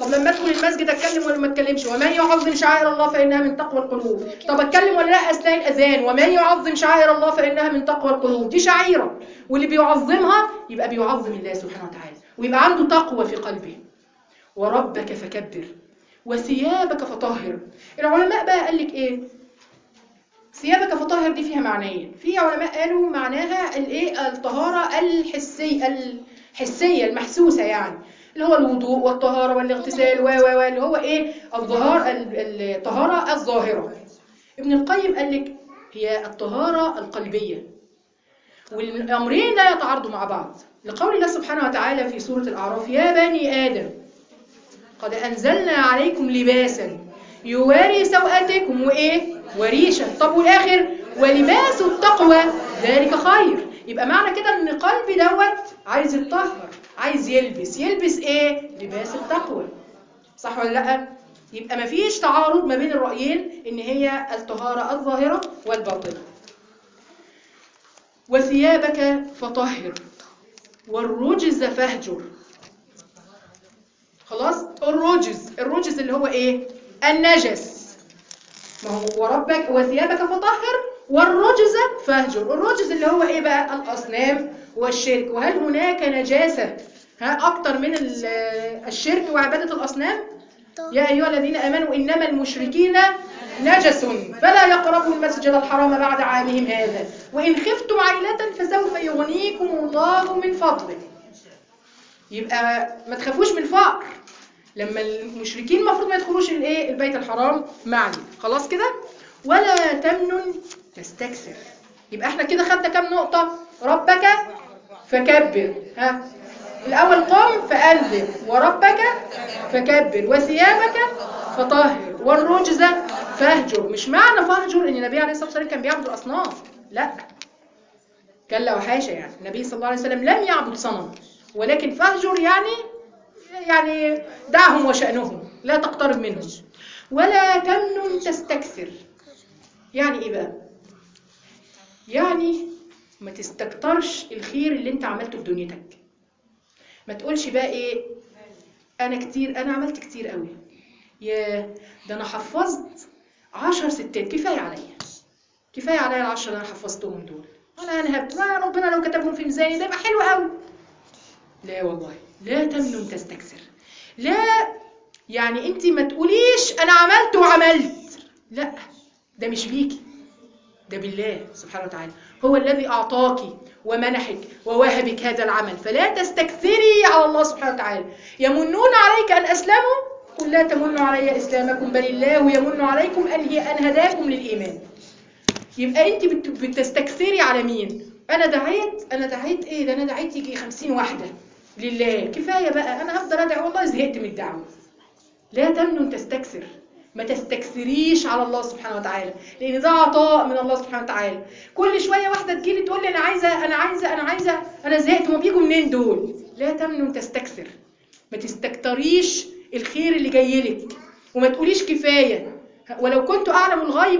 طب لما ادخل المسجد اتكلم ولا ما اتكلمش؟ ومن يعظم شعائر الله فانها من تقوى القلوب. طب اتكلم ولا لا اثناء الاذان؟ ومن يعظم شعائر الله فانها من تقوى القلوب. دي شعيره، واللي بيعظمها يبقى بيعظم الله سبحانه وتعالى، ويبقى عنده تقوى في قلبه. وربك فكبر وثيابك فطهر. العلماء بقى قال لك ايه؟ ثيابك فطهر دي فيها معنيين. في علماء قالوا معناها الايه؟ الطهاره الحسيه المحسوسه، يعني اللي هو الوضوء والطهاره والاغتسال اللي هو ايه؟ الطهاره الظاهره. ابن القيم قال لك هي الطهاره القلبيه، والامرين لا يتعارضوا مع بعض، لقول الله سبحانه وتعالى في سوره الاعراف: يا بني ادم قد انزلنا عليكم لباسا يواري سوءاتكم وايه؟ وريشا. طب والاخر: ولباس التقوى ذلك خير. يبقى معنى كده ان قلبي عايز يتطهر، عايز يلبس ايه؟ لباس التقوى. صح ولا لا؟ يبقى مفيش تعارض ما بين الرأيين، ان هي الطهارة الظاهرة والباطنة. وثيابك فطهر والرجز فاهجر. خلاص؟ الرجز اللي هو ايه؟ النجس. ما هو وربك وثيابك فطهر والرجز فاهجر. الرجز اللي هو ايه بقى؟ الاصنام والشرك. وهل هناك نجاسه اكتر من الشرك وعباده الاصنام؟ يا ايها الذين امنوا انما المشركين نجس فلا يقربوا المسجد الحرام بعد عامهم هذا وان خفتم عيلة فسوف يغنيكم الله من فضله. يبقى ما تخافوش من الفقر. لما المشركين المفروض ما يدخلوش الايه؟ البيت الحرام معني. خلاص كده؟ ولا تمنن تستكثر. يبقى احنا كده خدنا كام نقطة؟ ربك فكبر. الاول قم فانذر، وربك فكبر، وثيابك فطهر، والرجز فاهجر. مش معنى فاهجر ان النبي عليه الصلاه والسلام كان بيعبد الاصنام، لا، كلا وحاشا. يعني النبي صلى الله عليه وسلم لم يعبد صنم، ولكن فاهجر يعني دعهم وشأنهم، لا تقترب منهم. ولا تمنن تستكثر. يعني ايه بقى؟ يعني ما تستكترش الخير اللي انت عملته في دنيتك. ما تقولش بقى ايه؟ انا عملت كتير قوي، يا ده انا حفظت 10 ستات، كفايه عليا ال10 اللي انا حفظتهم دول، انا ربنا لو كتبهم في ميزاني ده يبقى حلو قوي. لا والله، لا تمنن تستكثر. لا، يعني انت ما تقوليش انا عملت وعملت، لا، ده مش بيكي، ده بالله سبحانه وتعالى. هو الذي اعطاك ومنحك ووهبك هذا العمل، فلا تستكثري على الله سبحانه وتعالى. يمنون عليك ان اسلموا، قل لا تمنوا علي اسلامكم بل الله يمن عليكم ان هداكم للايمان. يبقى انت بتستكثري على مين؟ انا دعيت ايه؟ ده انا دعيت يجي 50 واحده لله، كفايه بقى، انا هفضل ادعي، والله زهقت من الدعوه. لا تمنن تستكثر. ما تستكثريش على الله سبحانه وتعالى، لان ده عطاء من الله سبحانه وتعالى. كل شويه واحده تجيلي تقول لي انا زهقت، ما بيجوا منين دول؟ لا تمنن تستكثر. ما تستكتريش الخير اللي جاي لك، وما تقوليش كفايه. ولو كنت اعلم الغيب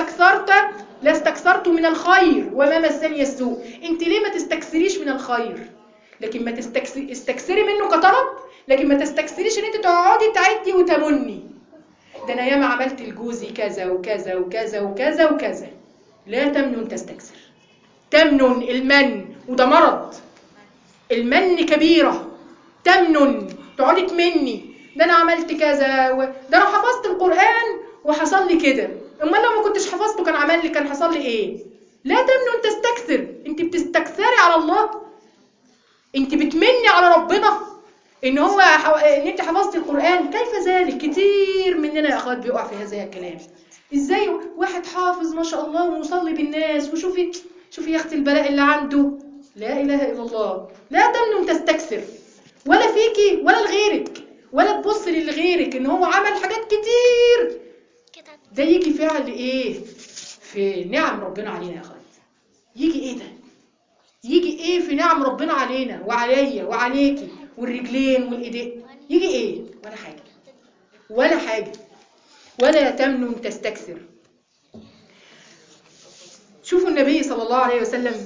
لاستكثرت من الخير وما مسني السوء. انت ليه ما تستكثريش من الخير؟ لكن ما استكثري منه كطلب، لكن ما تستكثريش ان انت تقعدي تعدي وتمني. ده انا ياما عملت لجوزي كذا وكذا وكذا وكذا وكذا. لا تمنن تستكثر. تمنن المن، وده مرض. المن كبيرة. تمنن، تقعدي تمني، ده انا عملت كذا ده انا حفظت القرآن وحصل لي كده، امال لو ما كنتش حفظته كان حصل لي ايه؟ لا تمنن تستكثر. انت بتستكثري على الله، انت بتمني على ربنا ان انت حفظتي القرآن. كيف ذلك؟ كتير مننا يا اخوات بيقع في هذا الكلام. ازاي واحد حافظ ما شاء الله ومصلي بالناس، وشوفي يا اختي البلاء اللي عنده. لا اله الا الله. لا تمنن تستكثر، ولا فيكي ولا لغيرك، ولا تبص لغيرك ان هو عمل حاجات كتير. ده يجي فعل ايه في نعم ربنا علينا يا اخوات؟ يجي ايه ده؟ يجي ايه في نعم ربنا علينا وعليا وعليكي والرجلين والايدين؟ يجي ايه؟ ولا حاجه. ولا تمنن تستكثر. شوفوا النبي صلى الله عليه وسلم،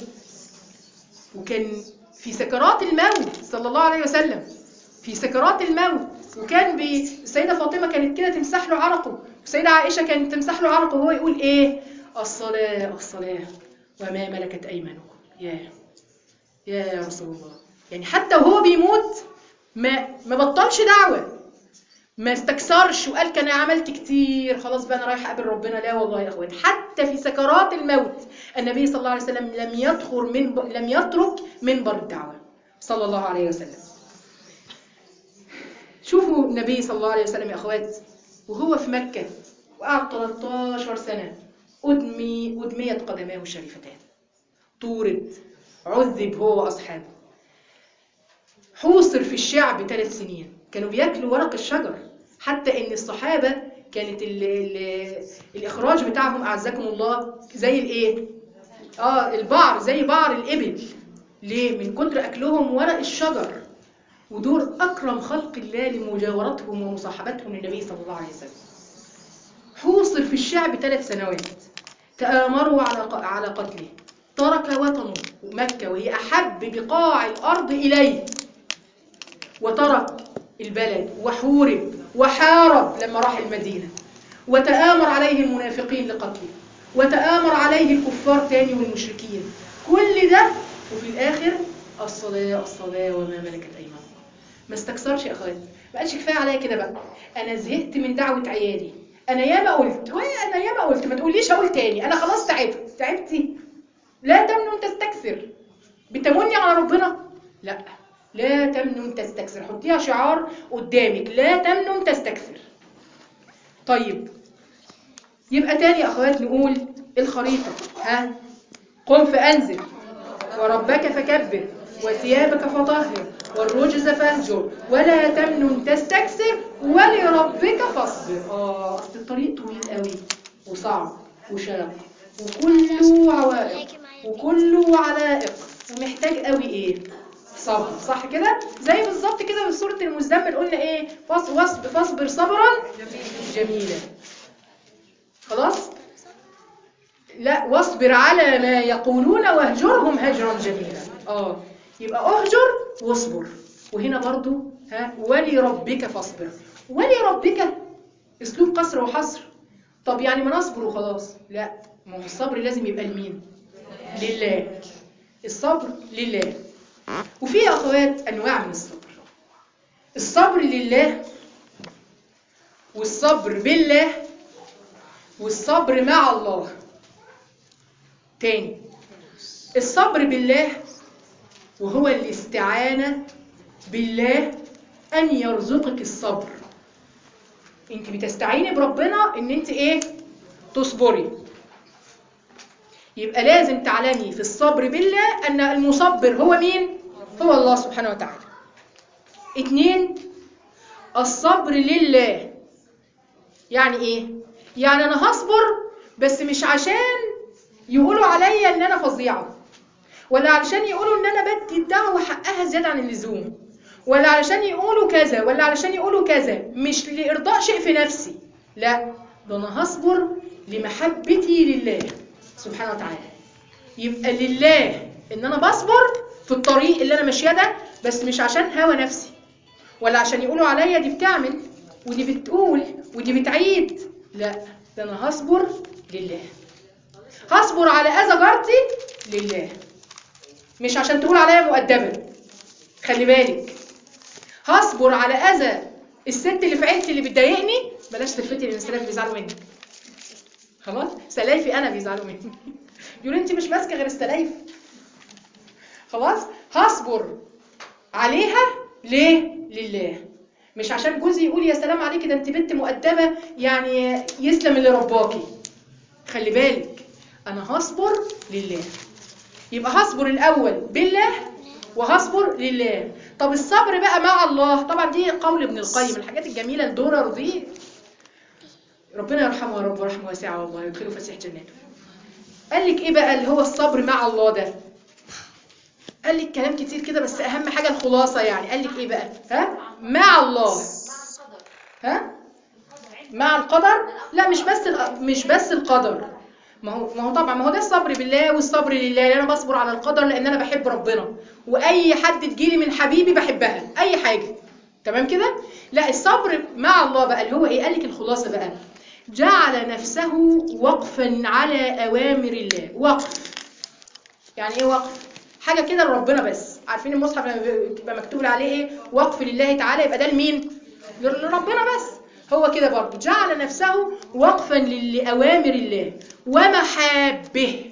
وكان في سكرات الموت صلى الله عليه وسلم، في سكرات الموت وكان السيدة فاطمة كانت كده تمسح له عرقه، والسيدة عائشة كانت تمسح له عرقه، وهو يقول ايه؟ الصلاة الصلاة وما ملكت أيمانكم. يا رسول الله. يعني حتى وهو بيموت ما بطلش دعوة، ما استكثرش وقال كان عملت كتير خلاص بقى انا رايح اقابل ربنا. لا والله يا اخوات، حتى في سكرات الموت النبي صلى الله عليه وسلم لم يترك منبر الدعوة صلى الله عليه وسلم. شوفوا النبي صلى الله عليه وسلم يا اخوات وهو في مكة وقعد 13 سنة أدميت قدماه الشريفتان، طورد، عذب هو وأصحابه، حوصر في الشعب 3 سنين، كانوا بياكلوا ورق الشجر، حتى ان الصحابة كانت الإخراج بتاعهم أعزكم الله زي الايه؟ البعر، زي بعر الإبل. ليه؟ من كتر أكلهم ورق الشجر. ودول أكرم خلق الله لمجاورتهم ومصاحبتهم للنبي صلى الله عليه وسلم. حوصر في الشعب 3 سنوات، تآمروا على قتله، ترك وطنه مكة وهي أحب بقاع الأرض إليه، وترك البلد وحورب وحارب لما راح المدينة، وتآمر عليه المنافقين لقتله، وتآمر عليه الكفار تاني والمشركين، كل ده وفي الآخر الصلاة الصلاة وما ملكت أيمانكم. ما استكثرش يا أخواتي، ما قالش كفاية عليا كده بقى، أنا زهقت من دعوة عيالي، أنا ياما قلت، ما تقوليش أقول تاني، أنا خلاص تعبتي. لا تمنن تستكثر، بتمني على ربنا؟ لا تمنن تستكثر، حطيها شعار قدامك، لا تمنن تستكثر. طيب يبقى تاني يا أخوات نقول الخريطة، قم فأنذر وربك فكبر وثيابك فطهر والرجز فاهجر ولا تمنن تستكثر ولربك فاصبر. أصل الطريق طويل قوي وصعب وشاق وكله عوائق وكله علائق ومحتاج قوي ايه؟ صبر. صح كده؟ زي بالظبط كده في سورة المزمل قلنا ايه؟ فاصبر صبرا جميلا. خلاص؟ لا، واصبر على ما يقولون واهجرهم هجرا جميلا. يبقى اهجر واصبر. وهنا برضو ولربك فاصبر. ولربك اسلوب قصر وحصر. طب يعني ما نصبر وخلاص؟ لا، ما هو الصبر لازم يبقى لمين؟ لله. الصبر لله. وفي يا اخوات انواع من الصبر. الصبر لله، والصبر بالله، والصبر مع الله. تاني، الصبر بالله وهو الاستعانة بالله أن يرزقك الصبر. انت بتستعيني بربنا ان انت ايه؟ تصبري. يبقى لازم تعلمي في الصبر بالله ان المصبر هو مين؟ هو الله سبحانه وتعالى. 2، الصبر لله. يعني ايه؟ يعني انا هصبر بس مش عشان يقولوا عليا ان انا فظيعة، ولا علشان يقولوا ان انا بدي الدعوة حقها زيادة عن اللزوم، ولا علشان يقولوا كذا، ولا علشان يقولوا كذا، مش لإرضاء شيء في نفسي. لا، ده انا هصبر لمحبتي لله سبحانه وتعالى. يبقى لله ان انا بصبر في الطريق اللي انا ماشيه ده، بس مش عشان هوى نفسي، ولا عشان يقولوا عليا دي بتعمل ودي بتقول ودي بتعيد. لا، ده انا هصبر لله. هصبر على اذى جارتي لله، مش عشان تقول عليا مؤدبه. خلي بالك، هصبر على اذى الست اللي في عيلتي اللي بتضايقني. بلاش تلفتي لان السلايف بيزعلوا منك. خلاص، سلايفي انا بيزعلوا مني. يقولوا انت مش ماسكه غير السلايف. خلاص، هصبر عليها ليه؟ لله. مش عشان جوزي يقول يا سلام عليكي ده انت بنت مؤدبه يعني يسلم اللي رباكي. خلي بالك، انا هصبر لله. يبقى هصبر الاول بالله وهصبر لله. طب الصبر بقى مع الله، طبعا دي قول ابن القيم، الحاجات الجميله الدرر دي ربنا يرحمه يا رب ورحمه واسعه والله ويدخله فسيح جناته. قال لك ايه بقى اللي هو الصبر مع الله ده؟ قال لك كلام كتير كده بس اهم حاجه الخلاصه. يعني قال لك ايه بقى؟ مع الله. مع القدر؟ لا، مش بس القدر. ما هو طبعا، ما هو ده الصبر بالله والصبر لله. انا بصبر على القدر لان انا بحب ربنا، واي حد تجيلي من حبيبي بحبها، اي حاجه تمام كده؟ لا، الصبر مع الله بقى اللي هو ايه؟ قال لك الخلاصه بقى، جعل نفسه وقفا على اوامر الله. وقف يعني ايه وقف؟ حاجه كده لربنا بس. عارفين المصحف لما بيبقى مكتوب عليه ايه؟ وقف لله تعالى، يبقى ده لمين؟ لربنا بس. هو كده برضه جعل نفسه وقفا لأوامر الله ومحابه.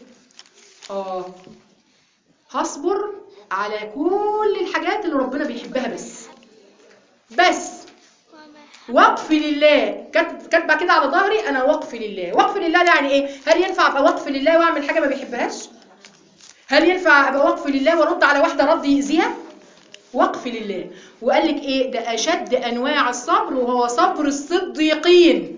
هصبر على كل الحاجات اللي ربنا بيحبها بس وقف لله. كاتبه كده على ظهري انا وقف لله. وقف لله يعني ايه؟ هل ينفع ابقى وقف لله واعمل حاجه ما بيحبهاش؟ هل ينفع ابقى وقف لله وارد على واحده رد يأذيها؟ وقف لله. وقال لك ايه؟ ده اشد انواع الصبر، وهو صبر الصديقين.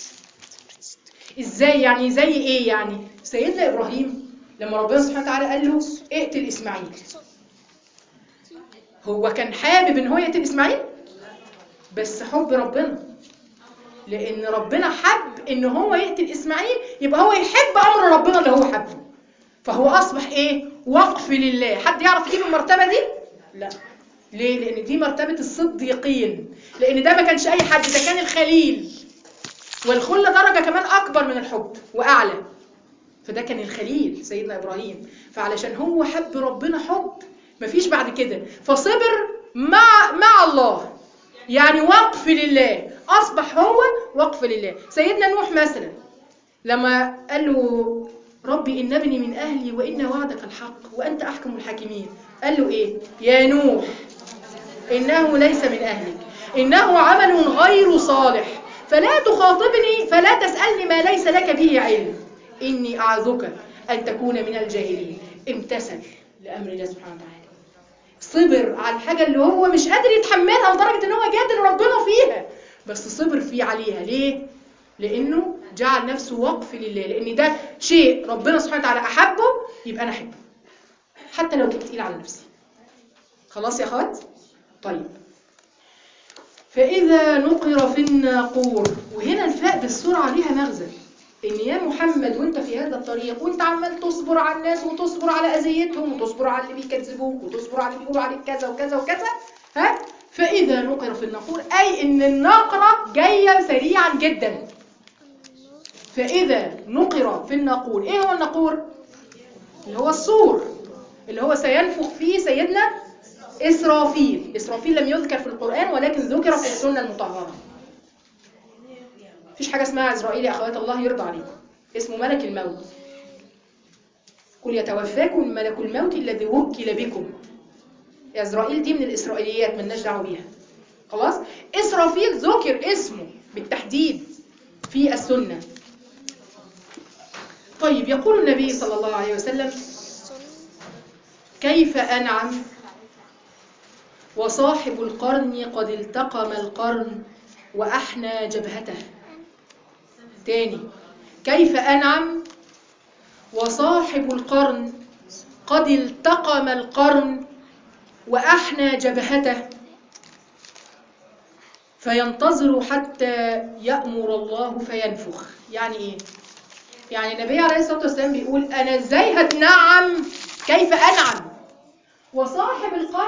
ازاي يعني؟ زي ايه يعني؟ سيدنا ابراهيم لما ربنا سبحانه وتعالى قال له اقتل اسماعيل، هو كان حابب ان هو يقتل اسماعيل؟ بس حب ربنا، لان ربنا حب ان هو يقتل اسماعيل، يبقى هو يحب امر ربنا اللي هو حبه، فهو اصبح ايه؟ وقف لله. حد يعرف يجيب المرتبه دي؟ لا. ليه؟ لان دي مرتبه الصديقين، لان ده ما كانش اي حد، ده كان الخليل، والخلة درجه كمان اكبر من الحب واعلى، فده كان الخليل سيدنا ابراهيم. فعلشان هو حب ربنا حب مفيش بعد كده، فصبر مع الله، يعني وقف لله، اصبح هو وقف لله. سيدنا نوح مثلا لما قال له ربي إن ابني من أهلي وإن وعدك الحق وأنت أحكم الحاكمين، قال له إيه؟ يا نوح إنه ليس من أهلك إنه عمل غير صالح فلا تخاطبني فلا تسألني ما ليس لك به علم إني أعظك أن تكون من الجاهلين. امتثل لأمر الله سبحانه وتعالى، صبر على الحاجة اللي هو مش قادر يتحملها لدرجة إن هو جادل ربنا فيها، بس صبر فيه عليها. ليه؟ لأنه جعل نفسه وقف لله، لأن ده شيء ربنا سبحانه وتعالى أحبه، يبقى أنا أحبه حتى لو كنت تقيل على نفسي. خلاص يا أخوات؟ طيب، فإذا نقر في الناقور، وهنا الفاء بالسرعة ليها مغزى، إن يا محمد وانت في هذا الطريق وانت عمال تصبر على الناس وتصبر على أذيتهم وتصبر على اللي بيكذبوك وتصبر على اللي بيقولوا عليك كذا وكذا وكذا، ها؟ فإذا نقر في الناقور، أي إن النقرة جاية سريعا جدا. فإذا نقر في الناقور، إيه هو الناقور؟ اللي هو الصور، اللي هو سينفخ فيه سيدنا إسرافيل. إسرافيل لم يذكر في القرآن ولكن ذكر في السنة المطهرة. مفيش حاجة اسمها إسرائيل يا أخوات، الله يرضى عليكم، اسمه ملك الموت. قل يتوفاكم ملك الموت الذي وكل بكم. إسرائيل دي من الإسرائيليات مالناش دعوة بيها. خلاص؟ إسرافيل ذكر اسمه بالتحديد في السنة. طيب، يقول النبي صلى الله عليه وسلم كيف أنعم وصاحب القرن قد التقم القرن وأحنى جبهته. تاني، كيف أنعم وصاحب القرن قد التقم القرن وأحنى جبهته فينتظر حتى يأمر الله فينفخ. يعني إيه؟ يعني النبي عليه الصلاة والسلام بيقول أنا إزاي هتنعم؟ كيف أنعم وصاحب القرن